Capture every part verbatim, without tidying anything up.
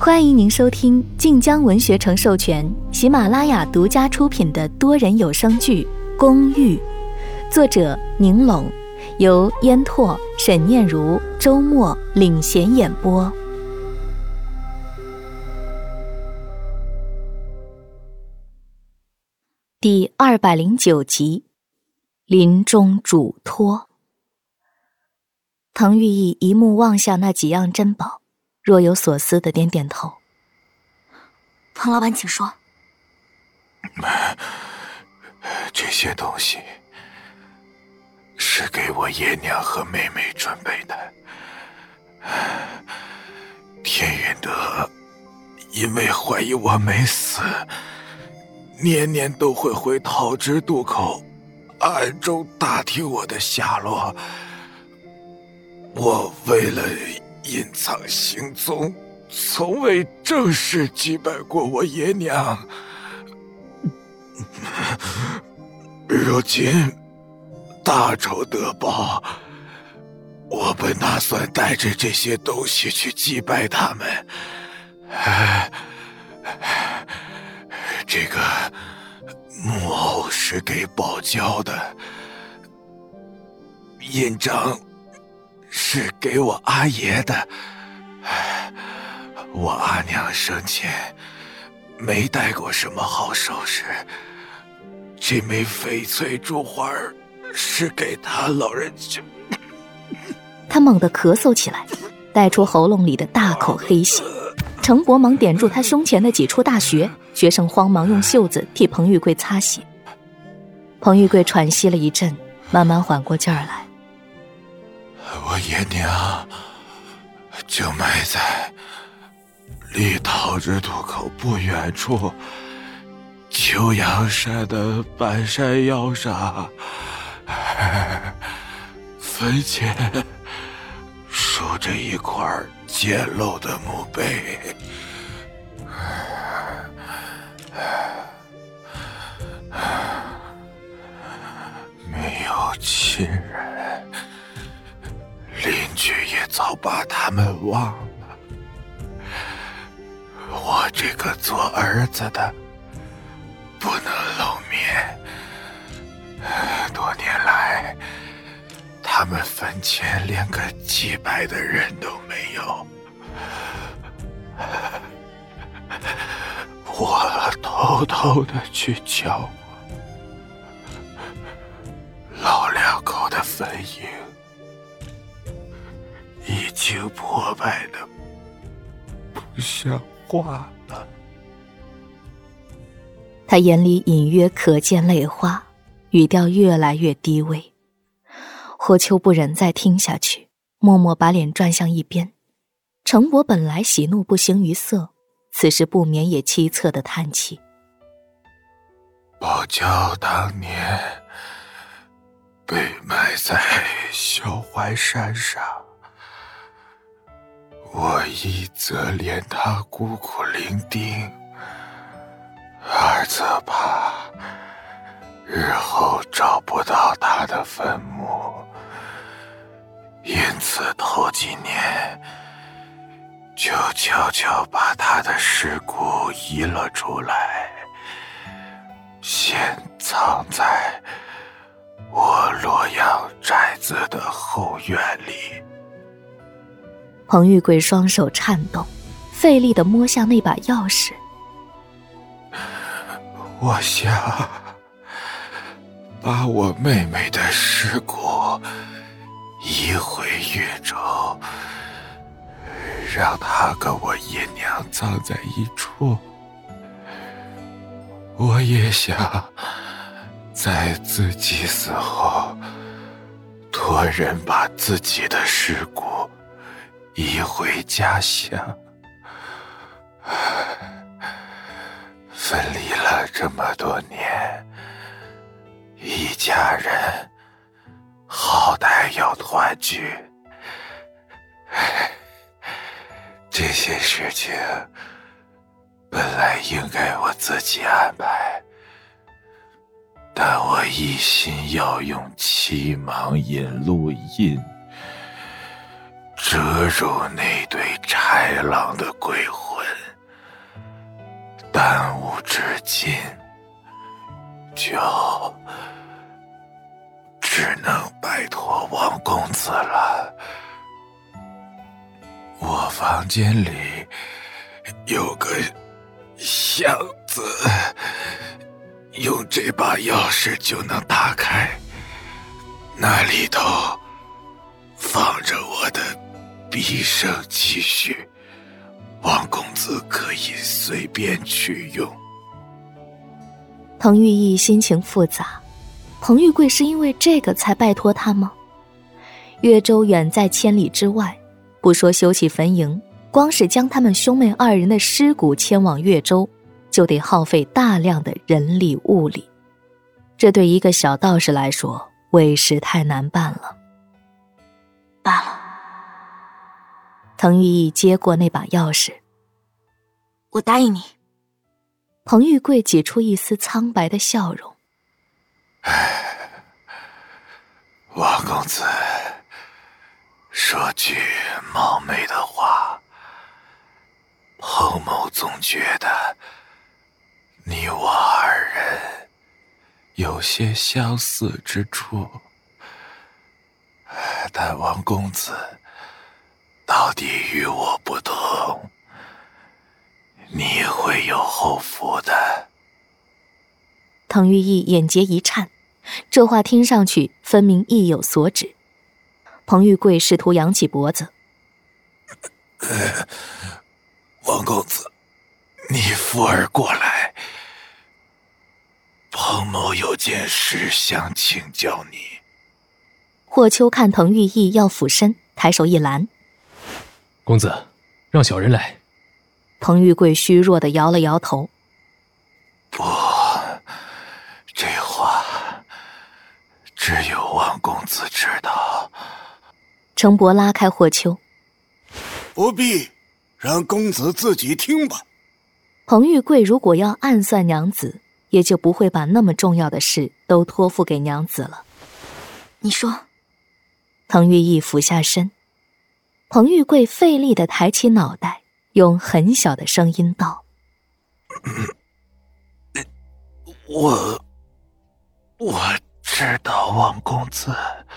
欢迎您收听晋江文学城授权、喜马拉雅独家出品的多人有声剧《公寓》，作者宁拢，由烟拓、沈念如、周末领衔演播。第二百零九集，临终嘱托。滕玉义一目望向那几样珍宝，若有所思地点点头。 滕老板请说。 这些东西是给我爷娘和妹妹准备的。天云德因为怀疑我没死，年年都会回桃枝渡口暗中打听我的下落。我为了隐藏行踪，从未正式祭拜过我爷娘。如今大仇得报，我本打算带着这些东西去祭拜他们。这个木偶是给宝娇的，印章是给我阿爷的。我阿娘生前没戴过什么好首饰，这枚翡翠珠花是给他老人家。 他猛地咳嗽起来，带出喉咙里的大口黑血。程伯忙点住他胸前的几处大穴，学生慌忙用袖子替彭玉贵擦血。彭玉贵喘息了一阵，慢慢缓过劲儿来。 我爷娘就埋在离桃枝渡口不远处秋阳山的半山腰上，坟前竖着一块简陋的墓碑。没有亲人，邻居也早把他们忘了。我这个做儿子的不能露面。多年来，他们坟前连个祭拜的人都没有。我偷偷的去瞧，老两口的坟茔已经破败的不像话了。 他眼里隐约可见泪花，语调越来越低微。霍秋不忍再听下去，默默把脸转向一边。程伯本来喜怒不形于色，此时不免也凄恻地叹气。 宝娇当年被埋在小槐山上，我一则怜她孤苦伶仃，二则怕日后找不到她的坟墓，因此头几年就悄悄把她的尸骨移了出来，先藏在我洛阳宅子的后院里。 彭玉贵双手颤动，费力地摸向那把钥匙。 我想把我妹妹的尸骨移回岳州，让她跟我爷娘葬在一处。我也想在自己死后托人把自己的尸骨移回家乡。分离了这么多年，一家人好歹要团聚。这些事情本来应该我自己安排，但我一心要用七芒引路印折入那对豺狼的鬼魂。 弹无止境，就只能拜托王公子了。我房间里有个箱子，用这把钥匙就能打开，那里头放着我的毕生积蓄，王公子可以随便取用。 彭玉义心情复杂，彭玉贵是因为这个才拜托他吗？岳州远在千里之外，不说修起坟茔，光是将他们兄妹二人的尸骨迁往岳州，就得耗费大量的人力物力，这对一个小道士来说委实太难办了。 罢了。 滕玉义接过那把钥匙。 我答应你。 彭玉贵挤出一丝苍白的笑容。 王公子，说句冒昧的话，彭某总觉得你我二人有些相似之处，但王公子到底与我不同，你会有后福的。 滕玉义眼睫一颤，这话听上去分明意有所指。彭玉贵试图扬起脖子。 呃，王公子，你扶儿过来，彭某有件事想请教你。 霍秋看滕玉义要俯身，抬手一拦。 公子，让小人来。 彭玉贵虚弱地摇了摇头。 不，这话只有王公子知道。 程伯拉开霍秋。 不必，让公子自己听吧。 彭玉贵如果要暗算娘子，也就不会把那么重要的事都托付给娘子了。 你说。 滕玉义俯下身。彭玉贵费力地抬起脑袋，用很小的声音道： 我我知道王公子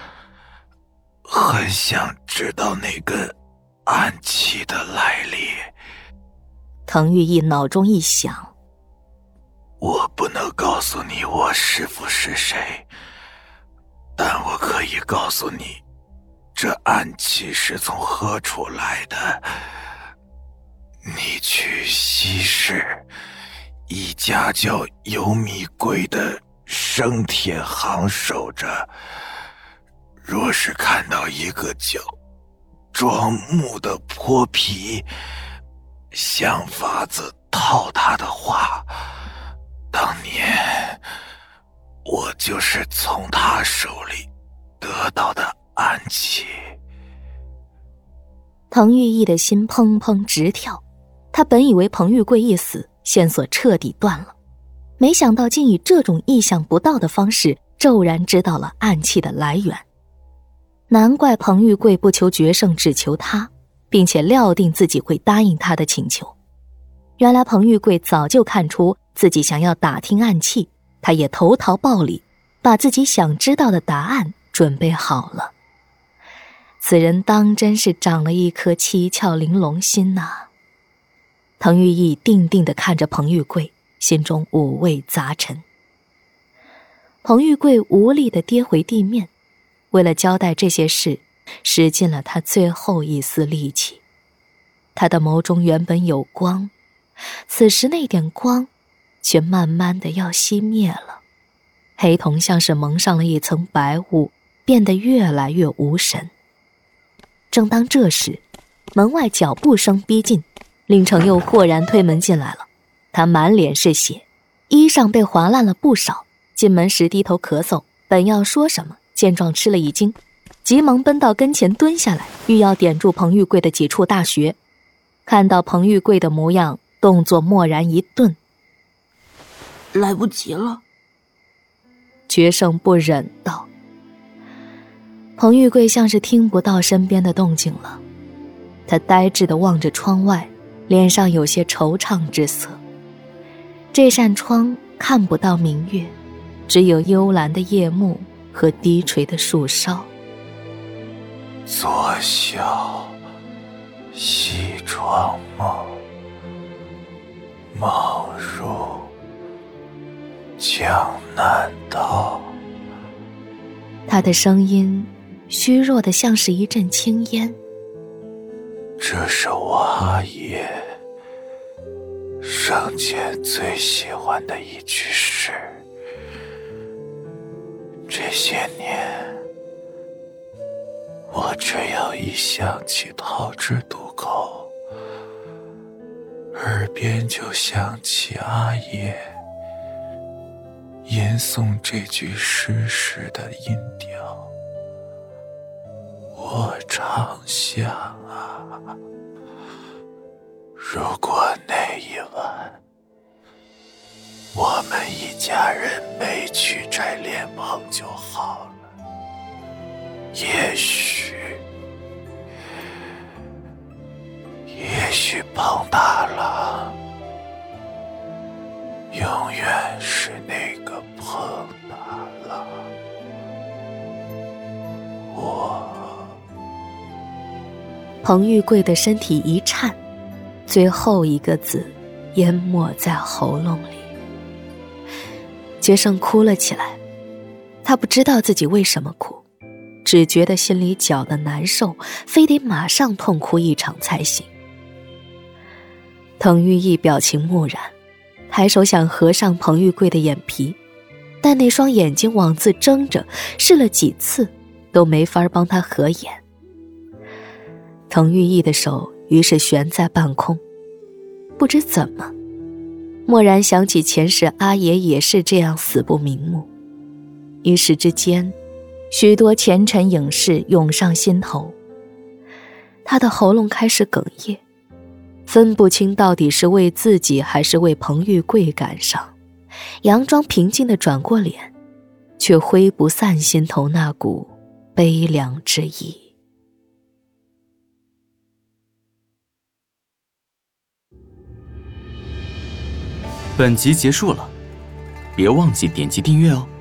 很想知道那根暗器的来历。 滕玉义脑中一响， 我不能告诉你我师父是谁，但我可以告诉你这暗器是从何处来的。你去西市一家叫尤米贵的生铁行守着，若是看到一个叫庄木的泼皮，想法子套他的话，当年我就是从他手里得到的暗器。 滕玉义的心砰砰直跳，他本以为彭玉贵一死，线索彻底断了，没想到竟以这种意想不到的方式骤然知道了暗器的来源。难怪彭玉贵不求决胜，只求他，并且料定自己会答应他的请求。原来彭玉贵早就看出自己想要打听暗器，他也投桃报李，把自己想知道的答案准备好了。此人当真是长了一颗七窍玲珑心啊。滕玉义定定地看着彭玉贵，心中五味杂陈。彭玉贵无力地跌回地面，为了交代这些事，使尽了他最后一丝力气。他的眸中原本有光，此时那点光却慢慢地要熄灭了，黑瞳像是蒙上了一层白雾，变得越来越无神。正当这时，门外脚步声逼近，令程又豁然推门进来了。他满脸是血，衣裳被划烂了不少，进门时低头咳嗽，本要说什么，见状吃了一惊，急忙奔到跟前蹲下来，欲要点住彭玉贵的几处大穴。看到彭玉贵的模样，动作蓦然一顿。 来不及了。 决胜不忍道。彭玉贵像是听不到身边的动静了，他呆滞地望着窗外，脸上有些惆怅之色。 这扇窗看不到明月，只有幽蓝的夜幕和低垂的树梢。 左小西窗梦，梦入江南道。 他的声音虚弱的像是一阵青烟。 这是我阿爷生前最喜欢的一句诗。这些年，我只要一想起桃枝渡口，耳边就响起阿爷吟诵这句诗时的音调。我常想啊，如果那一晚我们一家人没去摘莲蓬就好了，也许也许彭大郎永远是那个彭大郎。我彭玉贵的身体一颤，最后一个字淹没在喉咙里。决胜哭了起来，他不知道自己为什么哭，只觉得心里搅得难受，非得马上痛哭一场才行。滕玉义表情木然，抬手想合上彭玉贵的眼皮，但那双眼睛枉自睁着，试了几次都没法帮他合眼。滕玉义的手于是悬在半空，不知怎么蓦然想起前世阿爷也是这样死不瞑目，一时之间许多前尘影视涌上心头，他的喉咙开始哽咽，分不清到底是为自己还是为彭玉贵感伤，佯装平静地转过脸，却挥不散心头那股悲凉之意。 本集结束了，别忘记点击订阅哦。